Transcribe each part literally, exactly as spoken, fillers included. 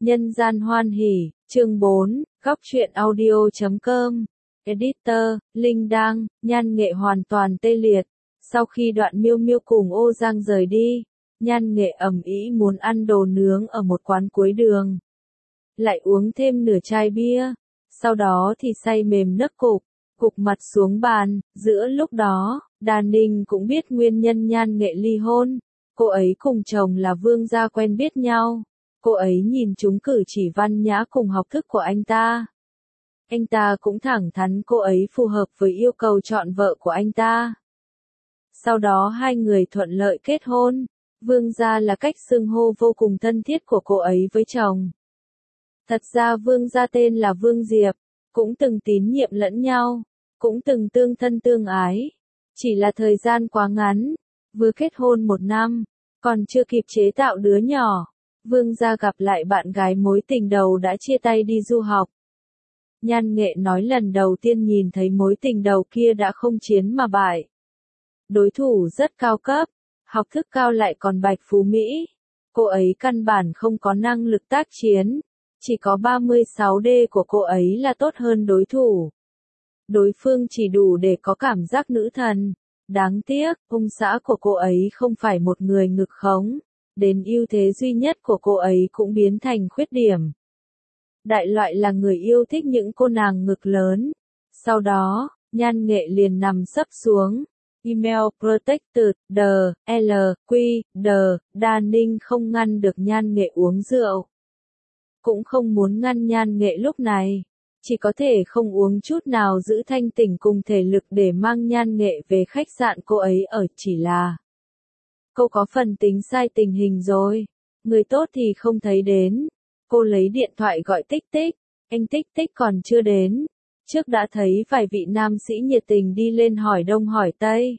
Nhân gian hoan hỉ, chương bốn, góc truyện audio chấm com. Editor, Linh Đăng, Nhan Nghệ hoàn toàn tê liệt. Sau khi Đoạn Miêu Miêu cùng Ô Giang rời đi, Nhan Nghệ ầm ĩ muốn ăn đồ nướng ở một quán cuối đường. Lại uống thêm nửa chai bia, sau đó thì say mềm nấc cục, gục mặt xuống bàn. Giữa lúc đó, Đa Ninh cũng biết nguyên nhân Nhan Nghệ ly hôn. Cô ấy cùng chồng là Vương gia quen biết nhau. Cô ấy nhìn chúng cử chỉ văn nhã cùng học thức của anh ta. Anh ta cũng thẳng thắn cô ấy phù hợp với yêu cầu chọn vợ của anh ta. Sau đó hai người thuận lợi kết hôn. Vương gia là cách xưng hô vô cùng thân thiết của cô ấy với chồng. Thật ra Vương gia tên là Vương Diệp, cũng từng tín nhiệm lẫn nhau, cũng từng tương thân tương ái. Chỉ là thời gian quá ngắn, vừa kết hôn một năm, còn chưa kịp chế tạo đứa nhỏ. Vương gia gặp lại bạn gái mối tình đầu đã chia tay đi du học. Nhan Nghệ nói lần đầu tiên nhìn thấy mối tình đầu kia đã không chiến mà bại. Đối thủ rất cao cấp, học thức cao lại còn bạch phú Mỹ. Cô ấy căn bản không có năng lực tác chiến, chỉ có ba mươi sáu D của cô ấy là tốt hơn đối thủ. Đối phương chỉ đủ để có cảm giác nữ thần. Đáng tiếc, ông xã của cô ấy không phải một người ngực khống. Đến ưu thế duy nhất của cô ấy cũng biến thành khuyết điểm. Đại loại là người yêu thích những cô nàng ngực lớn. Sau đó, Nhan Nghệ liền nằm sấp xuống. Email Protected, D, L, Q, D, Đa Ninh không ngăn được Nhan Nghệ uống rượu. Cũng không muốn ngăn Nhan Nghệ lúc này. Chỉ có thể không uống chút nào giữ thanh tỉnh cùng thể lực để mang Nhan Nghệ về khách sạn cô ấy ở. Chỉ là cô có phần tính sai tình hình rồi. Người tốt thì không thấy đến. Cô lấy điện thoại gọi Tích Tích. Anh Tích Tích còn chưa đến. Trước đã thấy vài vị nam sĩ nhiệt tình đi lên hỏi đông hỏi tây.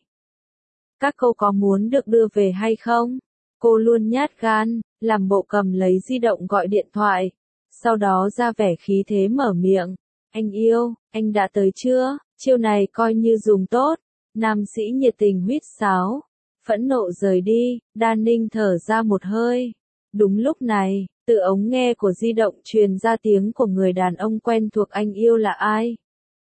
Các cô có muốn được đưa về hay không? Cô luôn nhát gan, làm bộ cầm lấy di động gọi điện thoại. Sau đó ra vẻ khí thế mở miệng. Anh yêu, anh đã tới chưa? Chiêu này coi như dùng tốt. Nam sĩ nhiệt tình huýt sáo. Phẫn nộ rời đi, Đa Ninh thở ra một hơi. Đúng lúc này, từ ống nghe của di động truyền ra tiếng của người đàn ông quen thuộc. Anh yêu là ai?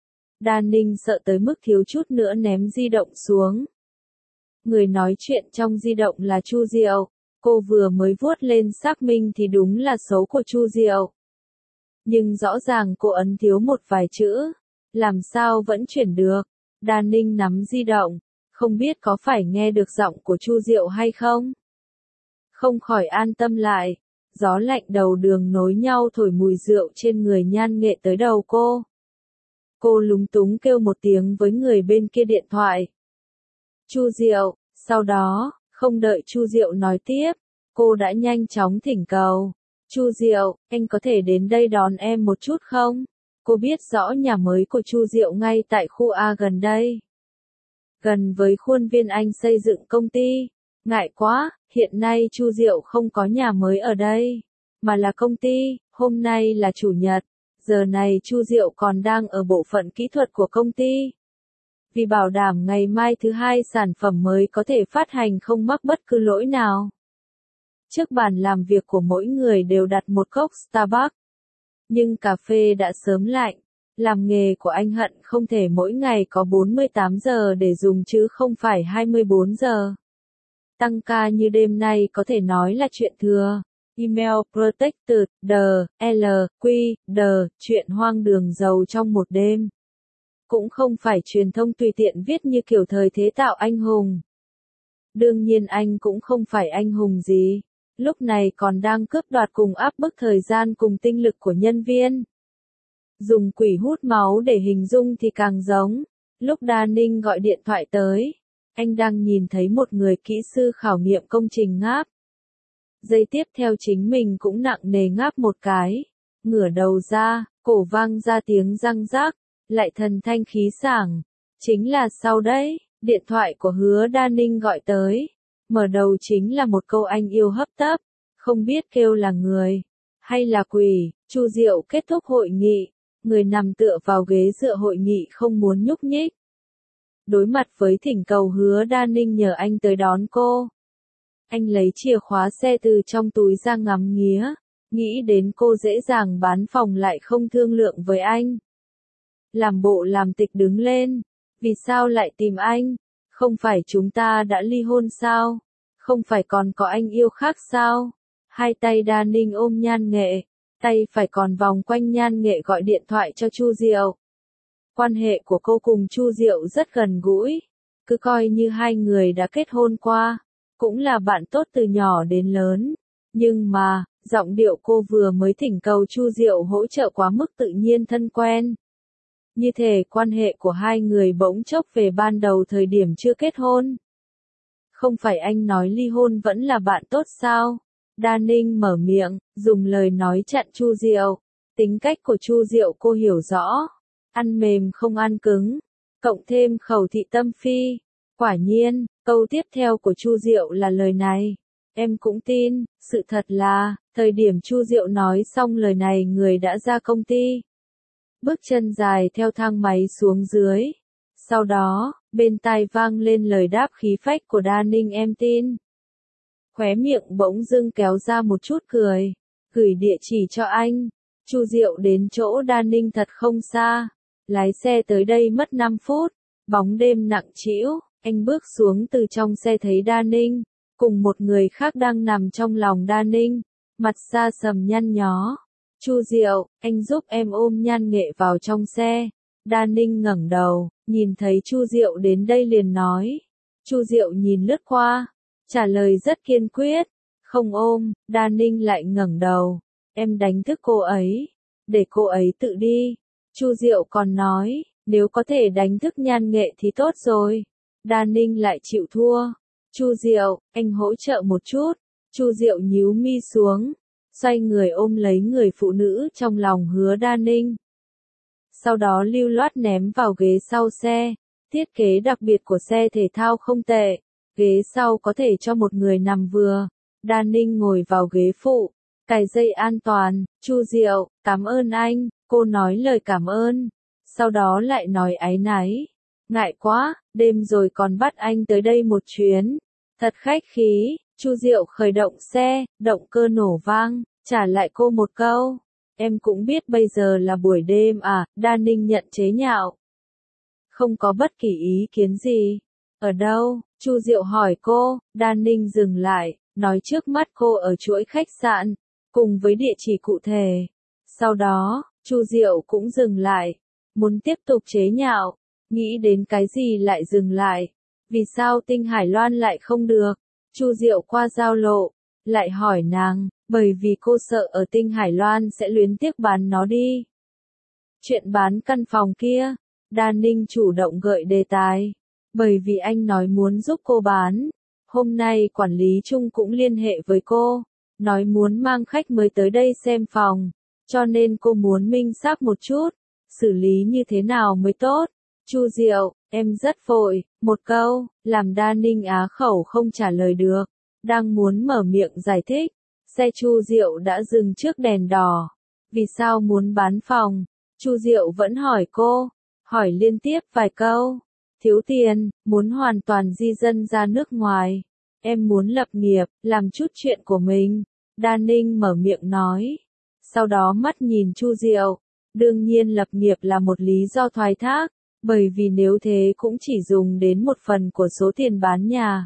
Đa Ninh sợ tới mức thiếu chút nữa ném di động xuống. Người nói chuyện trong di động là Chu Diệu. Cô vừa mới vuốt lên xác minh thì đúng là số của Chu Diệu. Nhưng rõ ràng cô ấn thiếu một vài chữ. Làm sao vẫn chuyển được? Đa Ninh nắm di động. Không biết có phải nghe được giọng của Chu Diệu hay không? Không khỏi an tâm lại. Gió lạnh đầu đường nối nhau thổi mùi rượu trên người Nhan Nghệ tới đầu cô. Cô lúng túng kêu một tiếng với người bên kia điện thoại. Chu Diệu, sau đó, không đợi Chu Diệu nói tiếp, cô đã nhanh chóng thỉnh cầu. Chu Diệu, anh có thể đến đây đón em một chút không? Cô biết rõ nhà mới của Chu Diệu ngay tại khu A gần đây. Gần với khuôn viên anh xây dựng công ty. Ngại quá, hiện nay Chu Diệu không có nhà mới ở đây, mà là công ty. Hôm nay là chủ nhật, giờ này Chu Diệu còn đang ở bộ phận kỹ thuật của công ty. Vì bảo đảm ngày mai thứ hai sản phẩm mới có thể phát hành không mắc bất cứ lỗi nào. Trước bàn làm việc của mỗi người đều đặt một cốc Starbucks. Nhưng cà phê đã sớm lạnh. Làm nghề của anh Hận không thể mỗi ngày có bốn mươi tám giờ để dùng chứ không phải hai mươi bốn giờ. Tăng ca như đêm nay có thể nói là chuyện thừa. Email Protected, D, L, Q, D, chuyện hoang đường giàu trong một đêm. Cũng không phải truyền thông tùy tiện viết như kiểu thời thế tạo anh hùng. Đương nhiên anh cũng không phải anh hùng gì. Lúc này còn đang cướp đoạt cùng áp bức thời gian cùng tinh lực của nhân viên. Dùng quỷ hút máu để hình dung thì càng giống. Lúc Đa Ninh gọi điện thoại tới, anh đang nhìn thấy một người kỹ sư khảo nghiệm công trình ngáp. Giây tiếp theo chính mình cũng nặng nề ngáp một cái. Ngửa đầu ra, cổ vang ra tiếng răng rác, lại thần thanh khí sảng. Chính là sau đấy, điện thoại của Hứa Đa Ninh gọi tới. Mở đầu chính là một câu anh yêu hấp tấp, không biết kêu là người hay là quỷ. Chu Diệu kết thúc hội nghị, người nằm tựa vào ghế dựa hội nghị không muốn nhúc nhích. Đối mặt với thỉnh cầu Hứa Đa Ninh nhờ anh tới đón cô. Anh lấy chìa khóa xe từ trong túi ra ngắm nghía, nghĩ đến cô dễ dàng bán phòng lại không thương lượng với anh. Làm bộ làm tịch đứng lên, vì sao lại tìm anh? Không phải chúng ta đã ly hôn sao? Không phải còn có anh yêu khác sao? Hai tay Đa Ninh ôm Nhan Nghệ, tay phải còn vòng quanh Nhan Nghệ gọi điện thoại cho Chu Diệu. Quan hệ của cô cùng Chu Diệu rất gần gũi, cứ coi như hai người đã kết hôn qua, cũng là bạn tốt từ nhỏ đến lớn. Nhưng mà, giọng điệu cô vừa mới thỉnh cầu Chu Diệu hỗ trợ quá mức tự nhiên thân quen. Như thể quan hệ của hai người bỗng chốc về ban đầu thời điểm chưa kết hôn. Không phải anh nói ly hôn vẫn là bạn tốt sao? Đa Ninh mở miệng, dùng lời nói chặn Chu Diệu. Tính cách của Chu Diệu cô hiểu rõ, ăn mềm không ăn cứng, cộng thêm khẩu thị tâm phi. Quả nhiên, câu tiếp theo của Chu Diệu là lời này. Em cũng tin, sự thật là, thời điểm Chu Diệu nói xong lời này người đã ra công ty. Bước chân dài theo thang máy xuống dưới. Sau đó, bên tai vang lên lời đáp khí phách của Đa Ninh em tin. Khóe miệng bỗng dưng kéo ra một chút cười. Gửi địa chỉ cho anh. Chu Diệu đến chỗ Đa Ninh thật không xa. Lái xe tới đây mất năm phút. Bóng đêm nặng trĩu, anh bước xuống từ trong xe thấy Đa Ninh. Cùng một người khác đang nằm trong lòng Đa Ninh. Mặt xa sầm nhăn nhó. Chu Diệu, anh giúp em ôm Nhan Nghệ vào trong xe. Đa Ninh ngẩng đầu, nhìn thấy Chu Diệu đến đây liền nói. Chu Diệu nhìn lướt qua, trả lời rất kiên quyết. Không ôm, Đa Ninh lại ngẩng đầu. Em đánh thức cô ấy, để cô ấy tự đi. Chu Diệu còn nói, nếu có thể đánh thức Nhan Nghệ thì tốt rồi. Đa Ninh lại chịu thua. Chu Diệu, anh hỗ trợ một chút. Chu Diệu nhíu mi xuống, xoay người ôm lấy người phụ nữ trong lòng Hứa Đa Ninh. Sau đó lưu loát ném vào ghế sau xe. Thiết kế đặc biệt của xe thể thao không tệ. Ghế sau có thể cho một người nằm vừa. Đa Ninh ngồi vào ghế phụ, cài dây an toàn. Chu Diệu, cảm ơn anh. Cô nói lời cảm ơn. Sau đó lại nói áy náy. Ngại quá, đêm rồi còn bắt anh tới đây một chuyến. Thật khách khí. Chu Diệu khởi động xe, động cơ nổ vang, trả lại cô một câu. Em cũng biết bây giờ là buổi đêm à, Đa Ninh nhận chế nhạo. Không có bất kỳ ý kiến gì. Ở đâu? Chu Diệu hỏi cô. Đa Ninh dừng lại, nói trước mắt cô ở chuỗi khách sạn, cùng với địa chỉ cụ thể. Sau đó, Chu Diệu cũng dừng lại, muốn tiếp tục chế nhạo, nghĩ đến cái gì lại dừng lại. Vì sao Tinh Hải Loan lại không được? Chu Diệu qua giao lộ, lại hỏi nàng, bởi vì cô sợ ở Tinh Hải Loan sẽ luyến tiếc bán nó đi. Chuyện bán căn phòng kia, Đa Ninh chủ động gợi đề tài, bởi vì anh nói muốn giúp cô bán. Hôm nay quản lý chung cũng liên hệ với cô, nói muốn mang khách mới tới đây xem phòng, cho nên cô muốn minh xác một chút, xử lý như thế nào mới tốt. Chu Diệu, em rất vội, một câu, làm Đa Ninh á khẩu không trả lời được, đang muốn mở miệng giải thích, xe Chu Diệu đã dừng trước đèn đỏ. Vì sao muốn bán phòng? Chu Diệu vẫn hỏi cô, hỏi liên tiếp vài câu. Thiếu tiền, muốn hoàn toàn di dân ra nước ngoài. Em muốn lập nghiệp, làm chút chuyện của mình. Đa Ninh mở miệng nói. Sau đó mắt nhìn Chu Diệu. Đương nhiên lập nghiệp là một lý do thoái thác, bởi vì nếu thế cũng chỉ dùng đến một phần của số tiền bán nhà.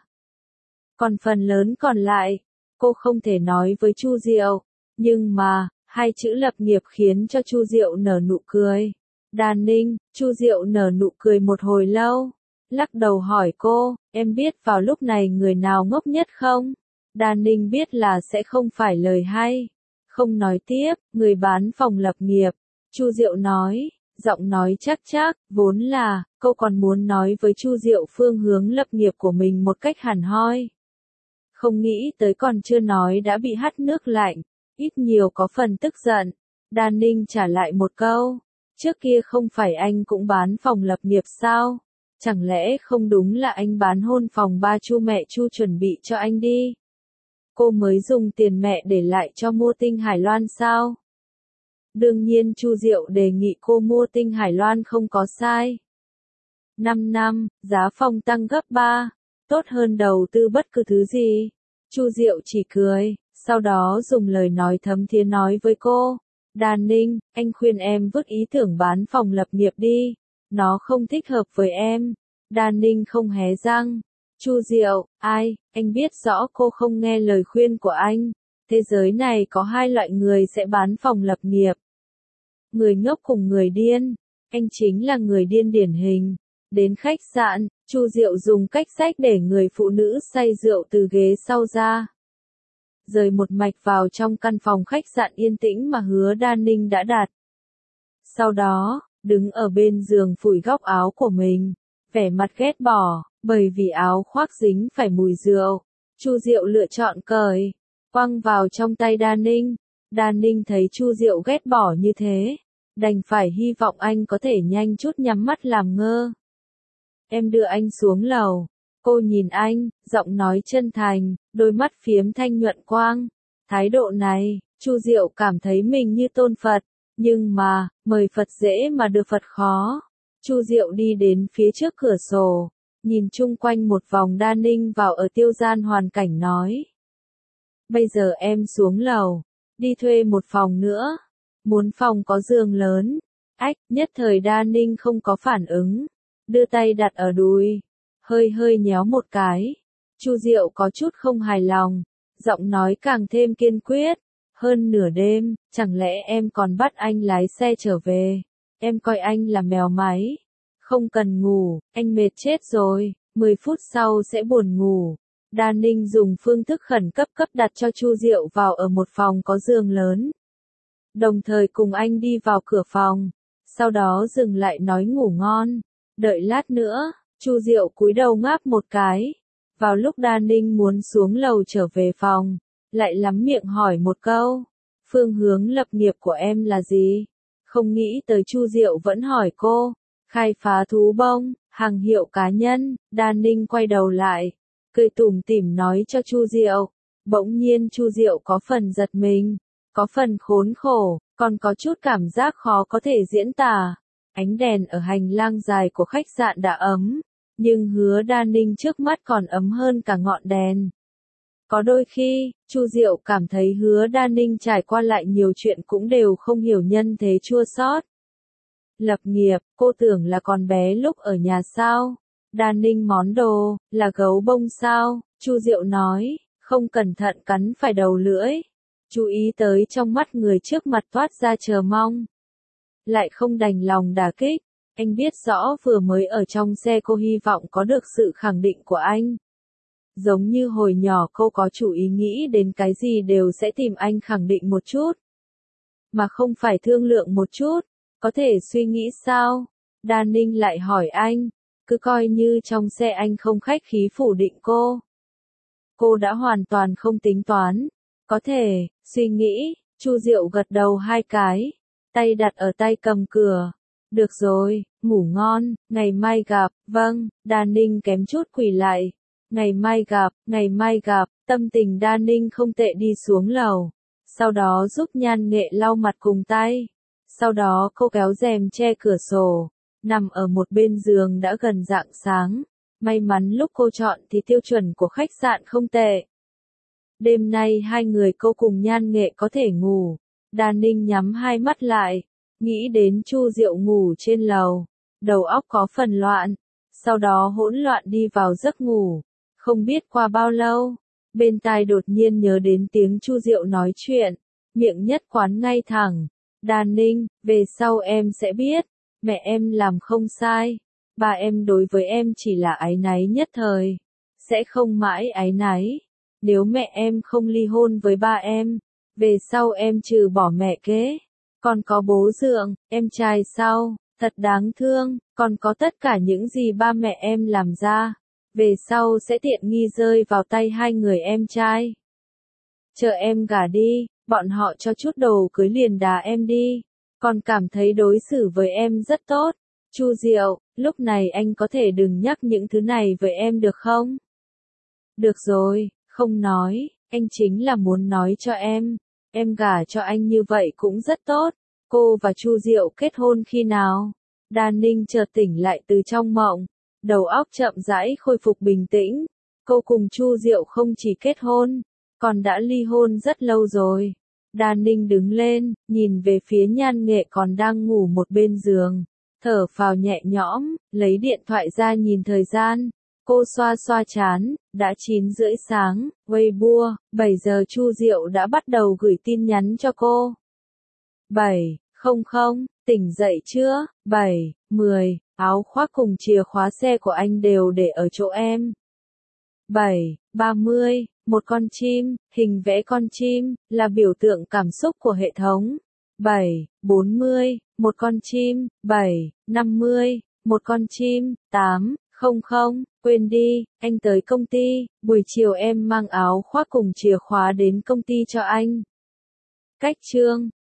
Còn phần lớn còn lại, cô không thể nói với Chu Diệu. Nhưng mà, hai chữ lập nghiệp khiến cho Chu Diệu nở nụ cười. Đa Ninh, Chu Diệu nở nụ cười một hồi lâu, lắc đầu hỏi cô, em biết vào lúc này người nào ngốc nhất không? Đa Ninh biết là sẽ không phải lời hay, không nói tiếp, người bán phòng lập nghiệp. Chu Diệu nói, giọng nói chắc chắc, vốn là, cô còn muốn nói với Chu Diệu phương hướng lập nghiệp của mình một cách hẳn hoi. Không nghĩ tới còn chưa nói đã bị hắt nước lạnh, ít nhiều có phần tức giận. Đa Ninh trả lại một câu, trước kia không phải anh cũng bán phòng lập nghiệp sao? Chẳng lẽ không đúng là anh bán hôn phòng ba Chu mẹ Chu chuẩn bị cho anh đi? Cô mới dùng tiền mẹ để lại cho mua Tinh Hải Loan sao? Đương nhiên Chu Diệu đề nghị cô mua Tinh Hải Loan không có sai. năm năm, giá phòng tăng gấp ba, tốt hơn đầu tư bất cứ thứ gì. Chu Diệu chỉ cười, Sau đó dùng lời nói thấm thía nói với cô, Đan Ninh, anh khuyên em vứt ý tưởng bán phòng lập nghiệp đi, nó không thích hợp với em. Đan Ninh không hé răng. Chu Diệu, ai, anh biết rõ cô không nghe lời khuyên của anh. Thế giới này có hai loại người sẽ bán phòng lập nghiệp. Người ngốc cùng người điên. Anh chính là người điên điển hình. Đến khách sạn, Chu Diệu dùng cách xách để người phụ nữ say rượu từ ghế sau ra. Rời một mạch vào trong căn phòng khách sạn yên tĩnh mà Hứa Đan Ninh đã đặt. Sau đó, đứng ở bên giường phủi góc áo của mình, vẻ mặt ghét bỏ, bởi vì áo khoác dính phải mùi rượu. Chu Diệu lựa chọn cởi, quăng vào trong tay Đan Ninh. Đan Ninh thấy Chu Diệu ghét bỏ như thế, đành phải hy vọng anh có thể nhanh chút nhắm mắt làm ngơ. Em đưa anh xuống lầu. Cô nhìn anh, giọng nói chân thành, đôi mắt phiếm thanh nhuận quang. Thái độ này, Chu Diệu cảm thấy mình như tôn Phật, nhưng mà, mời Phật dễ mà được Phật khó. Chu Diệu đi đến phía trước cửa sổ, nhìn chung quanh một vòng. Đan Ninh vào ở tiêu gian hoàn cảnh nói. Bây giờ em xuống lầu, đi thuê một phòng nữa. Muốn phòng có giường lớn. Ách, nhất thời Đan Ninh không có phản ứng. Đưa tay đặt ở đùi, hơi hơi nhéo một cái. Chu Diệu có chút không hài lòng, giọng nói càng thêm kiên quyết. Hơn nửa đêm, chẳng lẽ em còn bắt anh lái xe trở về? Em coi anh là mèo máy. Không cần ngủ, anh mệt chết rồi, mười phút sau sẽ buồn ngủ. Đan Ninh dùng phương thức khẩn cấp cấp đặt cho Chu Diệu vào ở một phòng có giường lớn. Đồng thời cùng anh đi vào cửa phòng, sau đó dừng lại nói ngủ ngon. Đợi lát nữa, Chu Diệu cúi đầu ngáp một cái. Vào lúc Đan Ninh muốn xuống lầu trở về phòng, lại lắm miệng hỏi một câu. Phương hướng lập nghiệp của em là gì? Không nghĩ tới Chu Diệu vẫn hỏi cô. Khai phá thú bông, hàng hiệu cá nhân. Đan Ninh quay đầu lại, cười tủm tỉm nói cho Chu Diệu. Bỗng nhiên Chu Diệu có phần giật mình, có phần khốn khổ, còn có chút cảm giác khó có thể diễn tả. Ánh đèn ở hành lang dài của khách sạn đã ấm, nhưng Hứa Đan Ninh trước mắt còn ấm hơn cả ngọn đèn. Có đôi khi, Chu Diệu cảm thấy Hứa Đan Ninh trải qua lại nhiều chuyện cũng đều không hiểu nhân thế chua xót. Lập nghiệp, cô tưởng là con bé lúc ở nhà sao? Đan Ninh món đồ, là gấu bông sao? Chu Diệu nói, không cẩn thận cắn phải đầu lưỡi. Chú ý tới trong mắt người trước mặt toát ra chờ mong. Lại không đành lòng đả kích. Anh biết rõ vừa mới ở trong xe cô hy vọng có được sự khẳng định của anh. Giống như hồi nhỏ cô có chủ ý nghĩ đến cái gì đều sẽ tìm anh khẳng định một chút. Mà không phải thương lượng một chút. Có thể suy nghĩ sao? Đan Ninh lại hỏi anh. Cứ coi như trong xe anh không khách khí phủ định cô. Cô đã hoàn toàn không tính toán. Có thể, suy nghĩ. Chu Diệu gật đầu hai cái. Tay đặt ở tay cầm cửa. Được rồi, ngủ ngon, ngày mai gặp. Vâng, Đan Ninh kém chút quỳ lại. Ngày mai gặp, ngày mai gặp. Tâm tình Đan Ninh không tệ đi xuống lầu. Sau đó giúp Nhan Nghệ lau mặt cùng tay. Sau đó cô kéo rèm che cửa sổ. Nằm ở một bên giường đã gần rạng sáng. May mắn lúc cô chọn thì tiêu chuẩn của khách sạn không tệ. Đêm nay hai người cô cùng Nhan Nghệ có thể ngủ. Đan Ninh nhắm hai mắt lại, nghĩ đến Chu Diệu ngủ trên lầu, đầu óc có phần loạn, sau đó hỗn loạn đi vào giấc ngủ. Không biết qua bao lâu, bên tai đột nhiên nhớ đến tiếng Chu Diệu nói chuyện, miệng nhất quán ngay thẳng. Đan Ninh, về sau em sẽ biết, mẹ em làm không sai, ba em đối với em chỉ là áy náy nhất thời, sẽ không mãi áy náy. Nếu mẹ em không ly hôn với ba em, về sau em trừ bỏ mẹ kế, còn có bố dượng, em trai sau, thật đáng thương, còn có tất cả những gì ba mẹ em làm ra, về sau sẽ tiện nghi rơi vào tay hai người em trai. Chờ em gả đi, bọn họ cho chút đồ cưới liền đá em đi, còn cảm thấy đối xử với em rất tốt. Chu Diệu, lúc này anh có thể đừng nhắc những thứ này với em được không? Được rồi, không nói, anh chính là muốn nói cho em, em gả cho anh như vậy cũng rất tốt. Cô và Chu Diệu kết hôn khi nào? Đan Ninh chợt tỉnh lại từ trong mộng, đầu óc chậm rãi khôi phục bình tĩnh. Cô cùng Chu Diệu không chỉ kết hôn, Con đã ly hôn rất lâu rồi. Đa Ninh đứng lên, nhìn về phía Nhan Nghệ còn đang ngủ một bên giường. Thở phào nhẹ nhõm, lấy điện thoại ra nhìn thời gian. Cô xoa xoa trán, đã chín rưỡi sáng, Weibo, bảy giờ Chu Diệu đã bắt đầu gửi tin nhắn cho cô. bảy, không không, tỉnh dậy chưa? bảy, mười, áo khoác cùng chìa khóa xe của anh đều để ở chỗ em. bảy, ba mươi, một con chim, hình vẽ con chim, là biểu tượng cảm xúc của hệ thống. bảy, bốn mươi, một con chim, bảy, năm mươi, một con chim, tám, không không, quên đi, anh tới công ty, buổi chiều em mang áo khoác cùng chìa khóa đến công ty cho anh. Cách chương